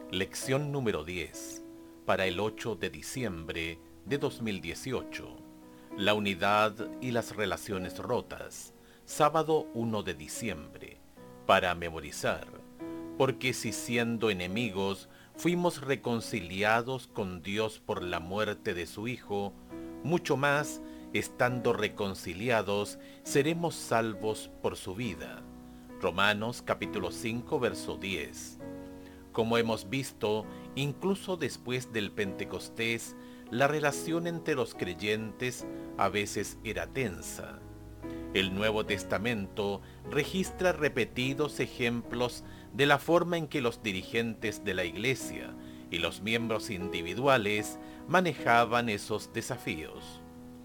Lección número 10, para el 8 de diciembre de 2018. La unidad y las relaciones rotas. Sábado 1 de diciembre. Para memorizar. Porque si siendo enemigos fuimos reconciliados con Dios por la muerte de su Hijo, mucho más, estando reconciliados, seremos salvos por su vida. Romanos capítulo 5, verso 10. Como hemos visto, incluso después del Pentecostés, la relación entre los creyentes a veces era tensa. El Nuevo Testamento registra repetidos ejemplos de la forma en que los dirigentes de la Iglesia y los miembros individuales manejaban esos desafíos.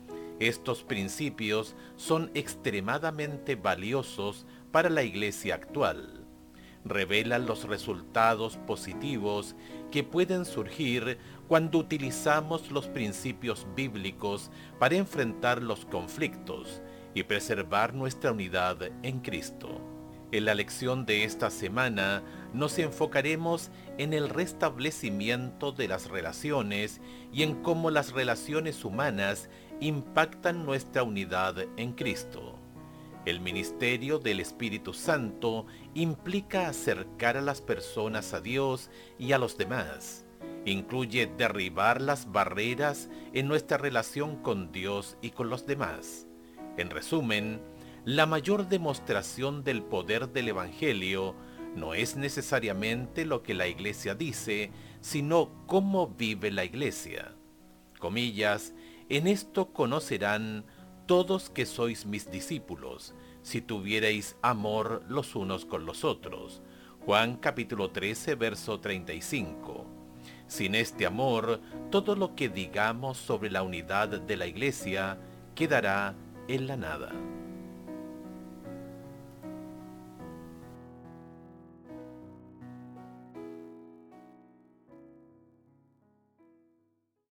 Estos principios son extremadamente valiosos para la Iglesia actual. Revelan los resultados positivos que pueden surgir cuando utilizamos los principios bíblicos para enfrentar los conflictos y preservar nuestra unidad en Cristo. En la lección de esta semana nos enfocaremos en el restablecimiento de las relaciones y en cómo las relaciones humanas impactan nuestra unidad en Cristo. El ministerio del Espíritu Santo implica acercar a las personas a Dios y a los demás. Incluye derribar las barreras en nuestra relación con Dios y con los demás. En resumen, la mayor demostración del poder del Evangelio no es necesariamente lo que la Iglesia dice, sino cómo vive la Iglesia. Comillas, en esto conocerán todos que sois mis discípulos, si tuvierais amor los unos con los otros. Juan capítulo 13, verso 35. Sin este amor, todo lo que digamos sobre la unidad de la Iglesia quedará en la nada.